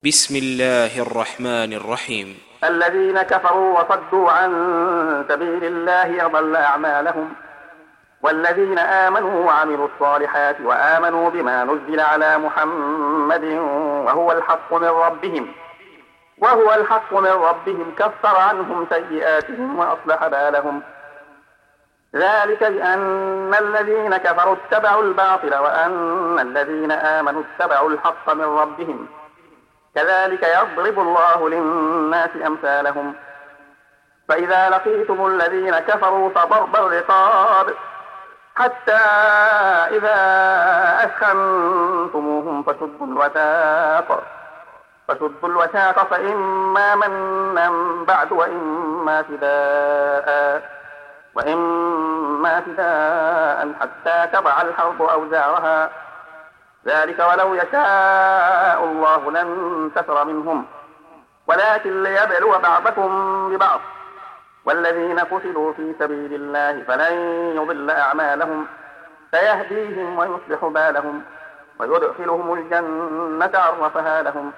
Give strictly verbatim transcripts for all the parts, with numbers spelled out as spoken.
بسم الله الرحمن الرحيم. الذين كفروا وصدوا عن سبيل الله أضل أعمالهم، والذين آمنوا وعملوا الصالحات وآمنوا بما نزل على محمد وهو الحق من ربهم وهو الحق من ربهم كفر عنهم سيئاتهم وأصلح بالهم. ذلك بأن الذين كفروا اتبعوا الباطل وأن الذين آمنوا اتبعوا الحق من ربهم، كذلك يضرب الله للناس أمثالهم. فإذا لقيتم الذين كفروا فضرب الرقاب حتى إذا أثخنتموهم فشدوا الوثاق فشدوا الوثاق فإما منا بعد وإما فداء وإما فداء حتى تضع الحرب أوزارها. ذلك ولو يشاء الله لانتصر منهم، ولكن ليبلو بعضكم ببعض. والذين قتلوا في سبيل الله فلن يضل أعمالهم، سيهديهم ويصلح بالهم ويدخلهم الجنة عرفها لهم.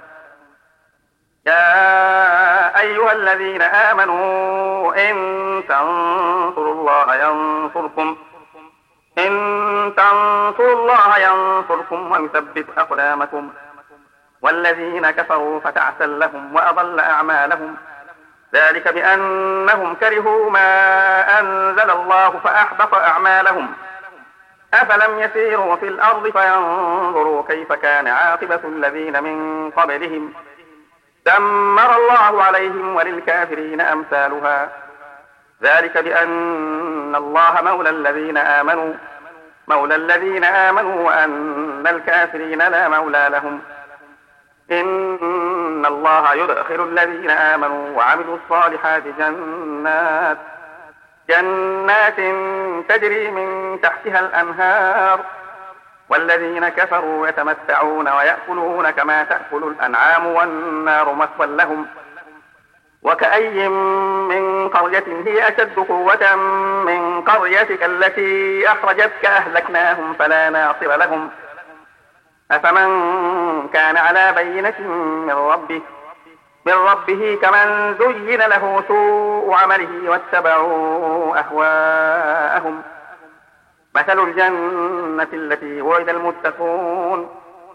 يا أيها الذين آمنوا إن تنصروا الله ينصركم إن تنصروا الله ينصركم ويثبت أقدامكم. والذين كفروا فتعسا لهم وأضل أعمالهم، ذلك بأنهم كرهوا ما أنزل الله فأحبط أعمالهم. أفلم يسيروا في الأرض فينظروا كيف كان عاقبة الذين من قبلهم، دمر الله عليهم وللكافرين أمثالها. ذلك بأن الله مولى الذين آمنوا مولى الذين آمنوا وأن الكافرين لا مولى لهم. إن الله يدخل الذين آمنوا وعملوا الصالحات جنات جنات تجري من تحتها الأنهار، والذين كفروا يتمتعون ويأكلون كما تأكل الأنعام والنار مثوى لهم. وكأي من قرية هي أشد قوة من قريتك التي أخرجتك أهلكناهم فلا ناصر لهم. أفمن كان على بينة من ربه من ربه كمن زين له سوء عمله واتبعوا أهواءهم. مثل الجنة التي وعد المتقون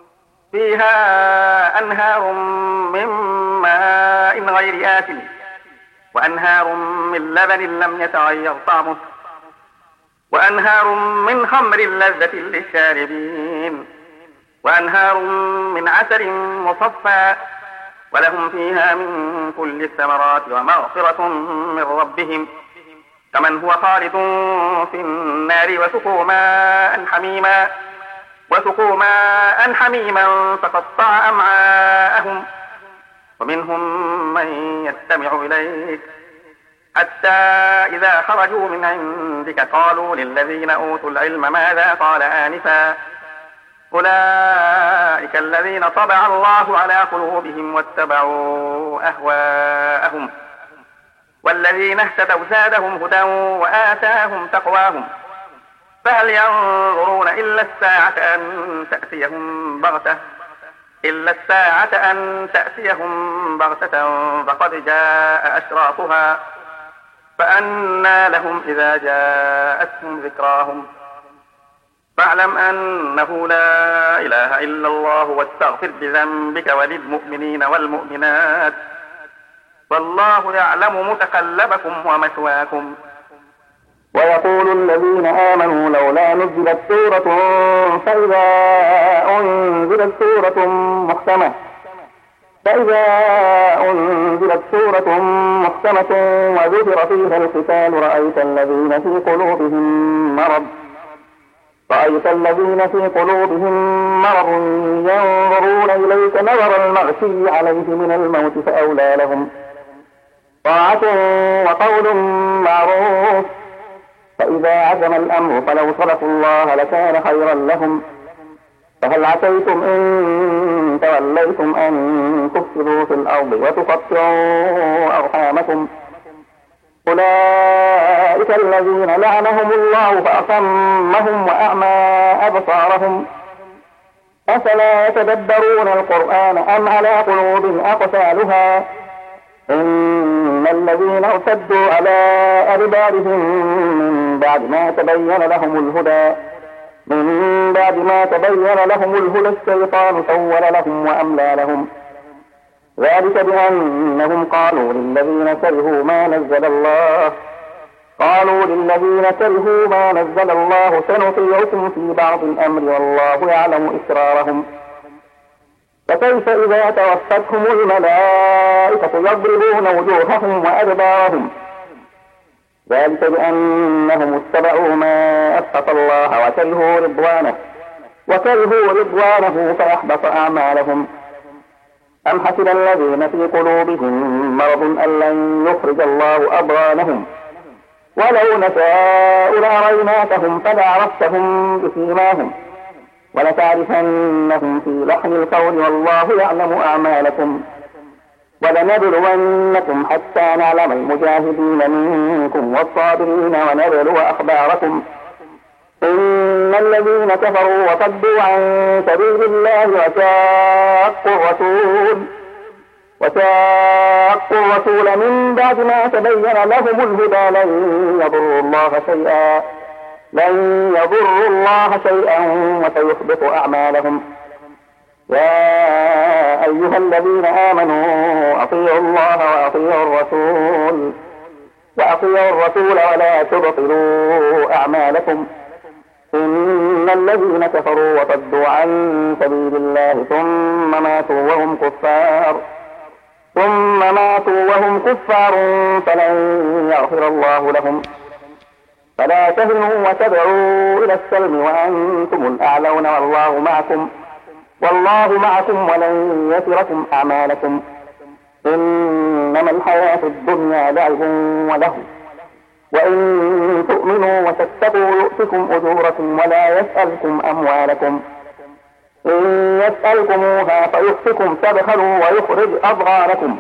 فيها أنهار من ماء غير آسن وأنهار من لبن لم يتغير طعمه وأنهار من خمر لذة للشاربين وأنهار من عسل مصفى ولهم فيها من كل الثمرات ومغفرة من ربهم كمن هو خالد في النار وسقوا ماء حميما وسقوا ماء حميما فقطع أمعاءهم. ومنهم من يستمع إليك حتى إذا خرجوا من عندك قالوا للذين أوتوا العلم ماذا قال آنفا أولئك الذين طبع الله على قلوبهم واتبعوا أهواءهم. والذين اهتدوا زادهم هدى وآتاهم تقواهم. فهل ينظرون إلا الساعة أن تأتيهم بغتة إلا الساعة أن تأتيهم بغتة فقد جاء أشراطها فأنى لهم إذا جاءتهم ذكراهم. فاعلم أنه لا إله إلا الله واستغفر بذنبك وللمؤمنين والمؤمنات والله يعلم متقلبكم ومثواكم. ويقول الذين آمنوا لولا نزلت سورة فإذا أنزلت سورة محكمة فإذا أنزلت سورة محكمة وذكر فيها القتال رأيت الذين في قلوبهم مرض رأيت الذين في قلوبهم مرض ينظرون إليك نظر المغشي عليه من الموت فأولى لهم طاعة وقول معروف. فإذا عزم الأمر فلو صدقوا الله لكان خيرا لهم. فهل عسيتم إن توليتم أن تفسدوا في الأرض وتقطعوا أرحامكم أولئك الذين لعنهم الله فأصمهم وأعمى أبصارهم أفلا يتدبرون القرآن أم على قلوب أقفالها إن الذين ارتدوا على أدبارهم من بعد ما تبين لهم الهدى من بعد ما تبين لهم الهدى الشيطان سول لهم وأملى لهم ذلك بأنهم قالوا للذين كرهوا ما نزل الله قالوا للذين كرهوا ما نزل الله سنطيعكم في بعض الأمر والله يعلم إسرارهم فكيف إذا توفتهم الملائكة يضربون وجوههم وأدبارهم ذلك بأنهم اتبعوا ما أسخط الله وكرهوا رضوانه وكرهوا رضوانه فيحبط أعمالهم أم حسب الذين في قلوبهم مرض أن لن يخرج الله أضغانهم ولو نشاء لأريناكهم فلعرفتهم بسيماهم ولتعرفنهم في لحن القول والله يعلم أعمالكم ولنبلونكم حتى نعلم المجاهدين منكم والصابرين ونبلو أخباركم إن الذين كفروا وصدوا عن سبيل الله وشاقوا الرسول وشاقوا الرسول من بعد ما تبين لهم الهدى لن يضروا الله شيئا لن يضروا الله شيئا وسيحبط أعمالهم يا أيها الذين آمنوا أطيعوا الله وأطيعوا الرسول وأطيعوا الرسول ولا تبطلوا أعمالكم إن الذين كفروا وصدوا عن سبيل الله ثم ماتوا وهم كفار ثم ماتوا وهم كفار فلن يغفر الله لهم فلا تهنوا وتدعوا إلى السلم وأنتم الأعلون والله معكم والله معكم ولن يتركم أعمالكم إنما الحياة الدنيا لعب ولهو وإن تؤمنوا وتتقوا يؤتكم أجوركم ولا يسألكم أموالكم إن يسألكموها فيؤتكم تبخلوا ويخرج أضغانكم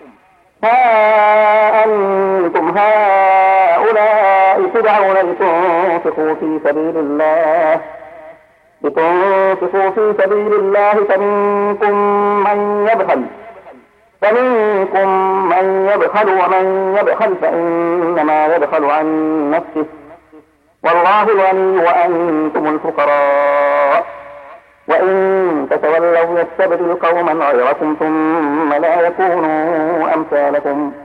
ها أنتم هؤلاء تدعون لتنفقوا في سبيل الله لتنفقوا في سبيل الله فمنكم من يبخل فمنكم من يبخل ومن يبخل فإنما يبخل عن نفسه والله الغني وأنتم الفقراء وإن تتولوا يستبدل قوما غيركم ثم لا يكونوا أمثالكم